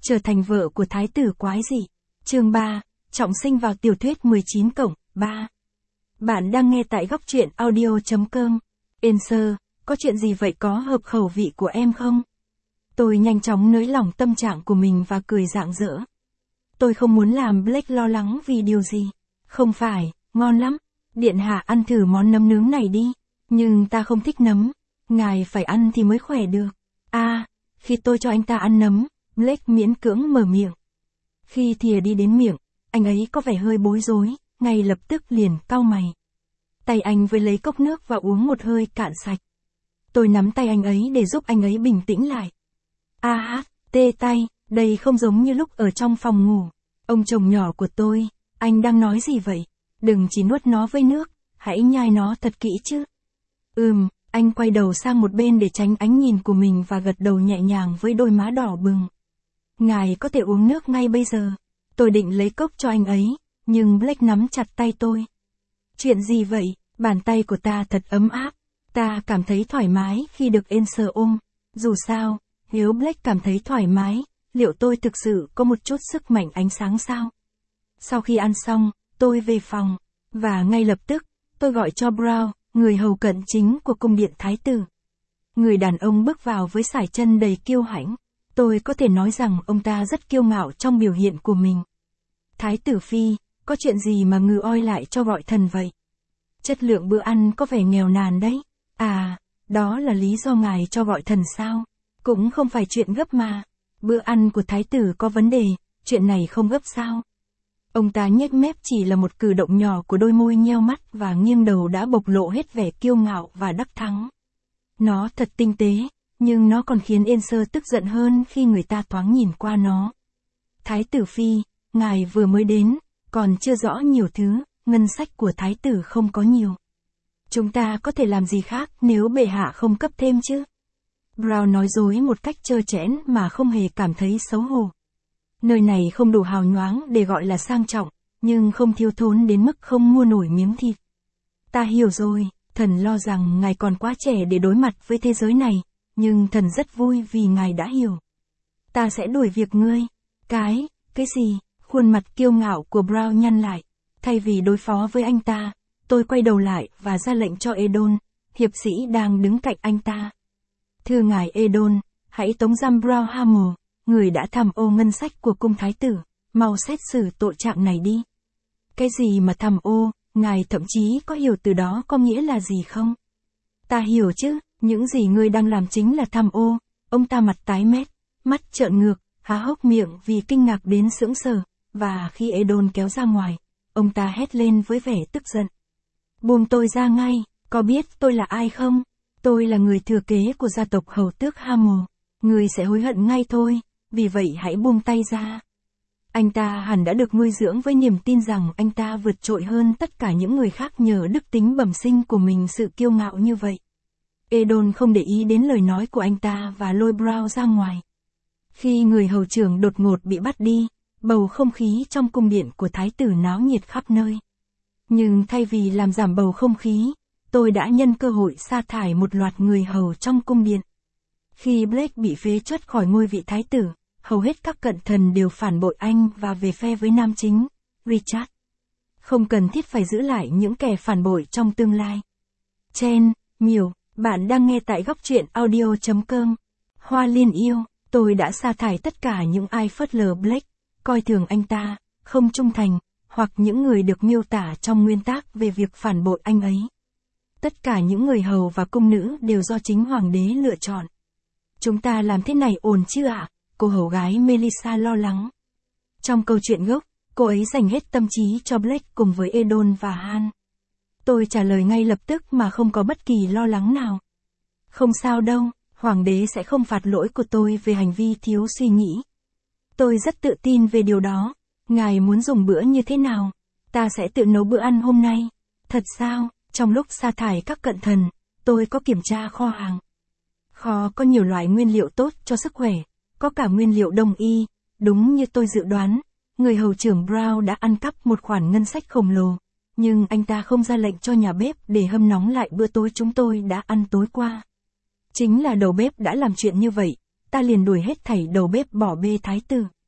Trở thành vợ của thái tử quái dị. Chương 3, trọng sinh vào tiểu thuyết 19+3. Bạn đang nghe tại góc truyện audio.com. Answer, có chuyện gì vậy, có hợp khẩu vị của em không? Tôi nhanh chóng nới lỏng tâm trạng của mình và cười rạng rỡ. Tôi không muốn làm Blake lo lắng vì điều gì. Không phải, ngon lắm. Điện hạ ăn thử món nấm nướng này đi. Nhưng ta không thích nấm. Ngài phải ăn thì mới khỏe được. Khi tôi cho anh ta ăn nấm, Blake miễn cưỡng mở miệng. Khi thìa đi đến miệng, anh ấy có vẻ hơi bối rối, ngay lập tức liền cau mày. Tay anh với lấy cốc nước và uống một hơi cạn sạch. Tôi nắm tay anh ấy để giúp anh ấy bình tĩnh lại. Tê tay, đây không giống như lúc ở trong phòng ngủ. Ông chồng nhỏ của tôi, anh đang nói gì vậy? Đừng chỉ nuốt nó với nước, hãy nhai nó thật kỹ chứ. Anh quay đầu sang một bên để tránh ánh nhìn của mình và gật đầu nhẹ nhàng với đôi má đỏ bừng. Ngài có thể uống nước ngay bây giờ. Tôi định lấy cốc cho anh ấy, nhưng Blake nắm chặt tay tôi. Chuyện gì vậy? Bàn tay của ta thật ấm áp. Ta cảm thấy thoải mái khi được Answer ôm. Dù sao, nếu Blake cảm thấy thoải mái, liệu tôi thực sự có một chút sức mạnh ánh sáng sao? Sau khi ăn xong, tôi về phòng, và ngay lập tức, tôi gọi cho Brown, người hầu cận chính của cung điện thái tử. Người đàn ông bước vào với sải chân đầy kiêu hãnh. Tôi có thể nói rằng ông ta rất kiêu ngạo trong biểu hiện của mình. Thái tử phi, có chuyện gì mà ngừ oi lại cho gọi thần vậy? Chất lượng bữa ăn có vẻ nghèo nàn đấy. Đó là lý do ngài cho gọi thần sao? Cũng không phải chuyện gấp mà. Bữa ăn của thái tử có vấn đề, chuyện này không gấp sao? Ông ta nhếch mép, chỉ là một cử động nhỏ của đôi môi nheo mắt và nghiêng đầu đã bộc lộ hết vẻ kiêu ngạo và đắc thắng. Nó thật tinh tế, nhưng nó còn khiến Answer tức giận hơn khi người ta thoáng nhìn qua nó. Thái tử phi, ngài vừa mới đến, còn chưa rõ nhiều thứ, ngân sách của thái tử không có nhiều. Chúng ta có thể làm gì khác nếu bệ hạ không cấp thêm chứ? Brown nói dối một cách trơ trẽn mà không hề cảm thấy xấu hổ. Nơi này không đủ hào nhoáng để gọi là sang trọng, nhưng không thiếu thốn đến mức không mua nổi miếng thịt. Ta hiểu rồi, thần lo rằng ngài còn quá trẻ để đối mặt với thế giới này, nhưng thần rất vui vì ngài đã hiểu. Ta sẽ đuổi việc ngươi. Cái gì? Khuôn mặt kiêu ngạo của Brown nhăn lại. Thay vì đối phó với anh ta, tôi quay đầu lại và ra lệnh cho Edon, hiệp sĩ đang đứng cạnh anh ta. Thưa ngài Edon, hãy tống giam Brown Hammer, người đã tham ô ngân sách của cung thái tử, mau xét xử tội trạng này đi. Cái gì mà tham ô, ngài thậm chí có hiểu từ đó có nghĩa là gì không? Ta hiểu chứ, những gì ngươi đang làm chính là tham ô. Ông ta mặt tái mét, mắt trợn ngược, há hốc miệng vì kinh ngạc đến sững sờ, và khi Edon kéo ra ngoài, ông ta hét lên với vẻ tức giận. Buông tôi ra ngay, có biết tôi là ai không? Tôi là người thừa kế của gia tộc hầu tước Hammer. Ngươi sẽ hối hận ngay thôi, vì vậy hãy buông tay ra. Anh ta hẳn đã được nuôi dưỡng với niềm tin rằng anh ta vượt trội hơn tất cả những người khác nhờ đức tính bẩm sinh của mình, sự kiêu ngạo như vậy. Edon không để ý đến lời nói của anh ta và lôi Brown ra ngoài. Khi người hầu trưởng đột ngột bị bắt đi, bầu không khí trong cung điện của thái tử náo nhiệt khắp nơi. Nhưng thay vì làm giảm bầu không khí, tôi đã nhân cơ hội sa thải một loạt người hầu trong cung điện. Khi Blake bị phế truất khỏi ngôi vị thái tử, hầu hết các cận thần đều phản bội anh và về phe với nam chính, Richard. Không cần thiết phải giữ lại những kẻ phản bội trong tương lai. Chen, Miểu, bạn đang nghe tại góc truyện audio.com. Hoa liên yêu, tôi đã sa thải tất cả những ai phớt lờ Blake, coi thường anh ta, không trung thành, hoặc những người được miêu tả trong nguyên tác về việc phản bội anh ấy. Tất cả những người hầu và cung nữ đều do chính hoàng đế lựa chọn. Chúng ta làm thế này ổn chứ ạ? Cô hầu gái Melissa lo lắng. Trong câu chuyện gốc, cô ấy dành hết tâm trí cho Blake cùng với Edon và Han. Tôi trả lời ngay lập tức mà không có bất kỳ lo lắng nào. Không sao đâu, hoàng đế sẽ không phạt lỗi của tôi về hành vi thiếu suy nghĩ. Tôi rất tự tin về điều đó. Ngài muốn dùng bữa như thế nào? Ta sẽ tự nấu bữa ăn hôm nay. Thật sao? Trong lúc sa thải các cận thần, tôi có kiểm tra kho hàng. Kho có nhiều loại nguyên liệu tốt cho sức khỏe, có cả nguyên liệu đông y. Đúng như tôi dự đoán, người hầu trưởng Brown đã ăn cắp một khoản ngân sách khổng lồ, nhưng anh ta không ra lệnh cho nhà bếp để hâm nóng lại bữa tối chúng tôi đã ăn tối qua. Chính là đầu bếp đã làm chuyện như vậy, ta liền đuổi hết thảy đầu bếp bỏ bê thái tử.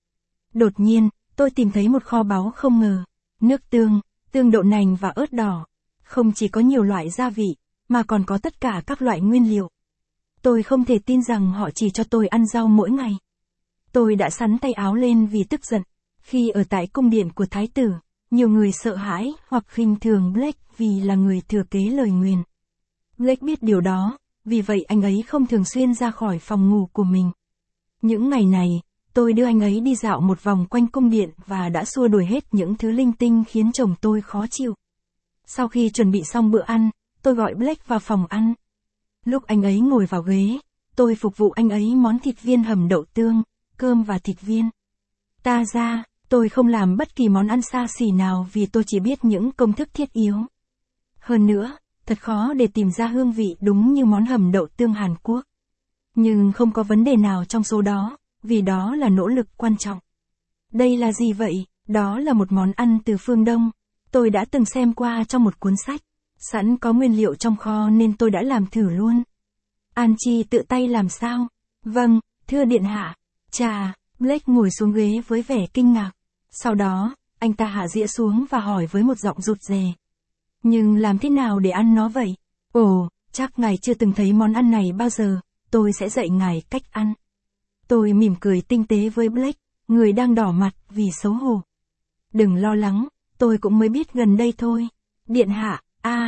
Đột nhiên, tôi tìm thấy một kho báu không ngờ. Nước tương, tương đậu nành và ớt đỏ. Không chỉ có nhiều loại gia vị, mà còn có tất cả các loại nguyên liệu. Tôi không thể tin rằng họ chỉ cho tôi ăn rau mỗi ngày. Tôi đã xắn tay áo lên vì tức giận. Khi ở tại cung điện của thái tử, nhiều người sợ hãi hoặc khinh thường Blake vì là người thừa kế lời nguyền. Blake biết điều đó, vì vậy anh ấy không thường xuyên ra khỏi phòng ngủ của mình. Những ngày này, tôi đưa anh ấy đi dạo một vòng quanh cung điện và đã xua đuổi hết những thứ linh tinh khiến chồng tôi khó chịu. Sau khi chuẩn bị xong bữa ăn, tôi gọi Blake vào phòng ăn. Lúc anh ấy ngồi vào ghế, tôi phục vụ anh ấy món thịt viên hầm đậu tương, cơm và thịt viên. Ta ra, tôi không làm bất kỳ món ăn xa xỉ nào vì tôi chỉ biết những công thức thiết yếu. Hơn nữa, thật khó để tìm ra hương vị đúng như món hầm đậu tương Hàn Quốc. Nhưng không có vấn đề nào trong số đó, vì đó là nỗ lực quan trọng. Đây là gì vậy? Đó là một món ăn từ phương Đông. Tôi đã từng xem qua trong một cuốn sách. Sẵn có nguyên liệu trong kho nên tôi đã làm thử luôn. An Chi tự tay làm sao? Vâng, thưa điện hạ. Chà, Blake ngồi xuống ghế với vẻ kinh ngạc. Sau đó, anh ta hạ dĩa xuống và hỏi với một giọng rụt rè. Nhưng làm thế nào để ăn nó vậy? Ồ, chắc ngài chưa từng thấy món ăn này bao giờ, tôi sẽ dạy ngài cách ăn. Tôi mỉm cười tinh tế với Blake, người đang đỏ mặt vì xấu hổ. Đừng lo lắng, tôi cũng mới biết gần đây thôi. Điện hạ,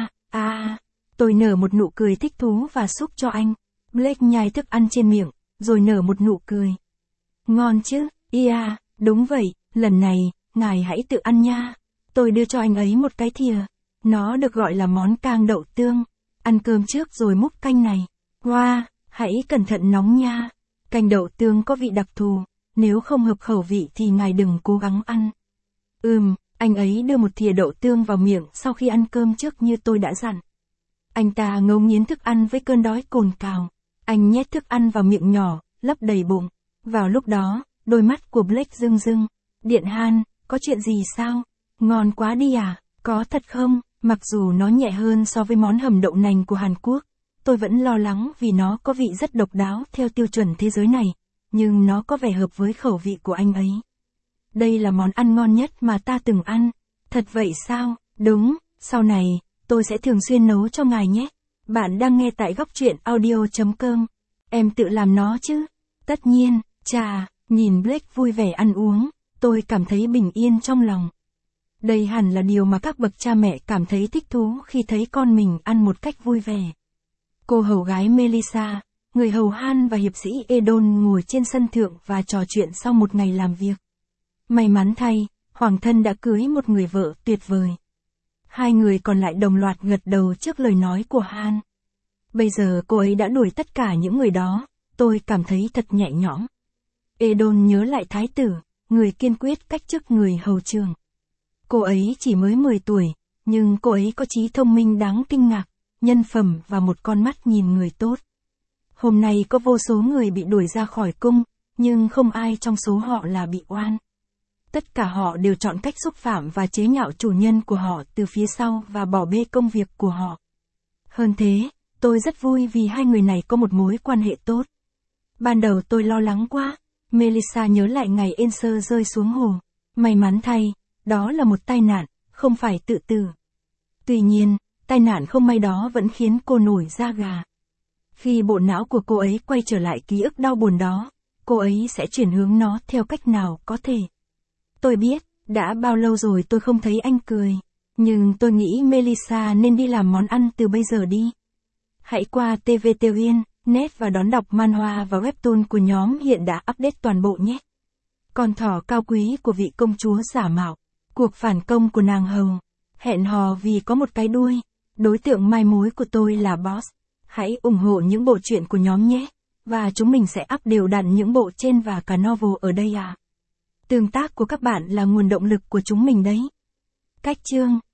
tôi nở một nụ cười thích thú và xúc cho anh. Blake nhai thức ăn trên miệng, rồi nở một nụ cười. Ngon chứ, đúng vậy, lần này, ngài hãy tự ăn nha. Tôi đưa cho anh ấy một cái thìa. Nó được gọi là món cang đậu tương. Ăn cơm trước rồi múc canh này. Wow, hãy cẩn thận nóng nha. Canh đậu tương có vị đặc thù, nếu không hợp khẩu vị thì ngài đừng cố gắng ăn. Anh ấy đưa một thìa đậu tương vào miệng sau khi ăn cơm trước như tôi đã dặn. Anh ta ngấu nghiến thức ăn với cơn đói cồn cào. Anh nhét thức ăn vào miệng nhỏ, lấp đầy bụng. Vào lúc đó, đôi mắt của Blake rưng rưng. Điện Han, có chuyện gì sao? Ngon quá đi à? Có thật không? Mặc dù nó nhẹ hơn so với món hầm đậu nành của Hàn Quốc, tôi vẫn lo lắng vì nó có vị rất độc đáo theo tiêu chuẩn thế giới này, nhưng nó có vẻ hợp với khẩu vị của anh ấy. Đây là món ăn ngon nhất mà ta từng ăn. Thật vậy sao? Đúng, sau này, tôi sẽ thường xuyên nấu cho ngài nhé. Bạn đang nghe tại góc truyện audio.com. Em tự làm nó chứ? Tất nhiên, chà, nhìn Blake vui vẻ ăn uống, tôi cảm thấy bình yên trong lòng. Đây hẳn là điều mà các bậc cha mẹ cảm thấy thích thú khi thấy con mình ăn một cách vui vẻ. Cô hầu gái Melissa, người hầu Han và hiệp sĩ Edon ngồi trên sân thượng và trò chuyện sau một ngày làm việc. May mắn thay, hoàng thân đã cưới một người vợ tuyệt vời. Hai người còn lại đồng loạt gật đầu trước lời nói của Han. Bây giờ cô ấy đã đuổi tất cả những người đó, tôi cảm thấy thật nhẹ nhõm. Edon nhớ lại thái tử, người kiên quyết cách chức người hầu trường. Cô ấy chỉ mới 10 tuổi, nhưng cô ấy có trí thông minh đáng kinh ngạc, nhân phẩm và một con mắt nhìn người tốt. Hôm nay có vô số người bị đuổi ra khỏi cung, nhưng không ai trong số họ là bị oan. Tất cả họ đều chọn cách xúc phạm và chế nhạo chủ nhân của họ từ phía sau và bỏ bê công việc của họ. Hơn thế, tôi rất vui vì hai người này có một mối quan hệ tốt. Ban đầu tôi lo lắng quá. Melissa nhớ lại ngày Enser rơi xuống hồ. May mắn thay, đó là một tai nạn, không phải tự tử. Tuy nhiên, tai nạn không may đó vẫn khiến cô nổi da gà. Khi bộ não của cô ấy quay trở lại ký ức đau buồn đó, cô ấy sẽ chuyển hướng nó theo cách nào có thể. Tôi biết, đã bao lâu rồi tôi không thấy anh cười. Nhưng tôi nghĩ Melissa nên đi làm món ăn từ bây giờ đi. Hãy qua tvtvn, net và đón đọc manhwa và webtoon của nhóm hiện đã update toàn bộ nhé. Con thỏ cao quý của vị công chúa giả mạo. Cuộc phản công của nàng hầu. Hẹn hò vì có một cái đuôi. Đối tượng mai mối của tôi là Boss. Hãy ủng hộ những bộ truyện của nhóm nhé. Và chúng mình sẽ up đều đặn những bộ trên và cả novel ở đây à. Tương tác của các bạn là nguồn động lực của chúng mình đấy. Cách chương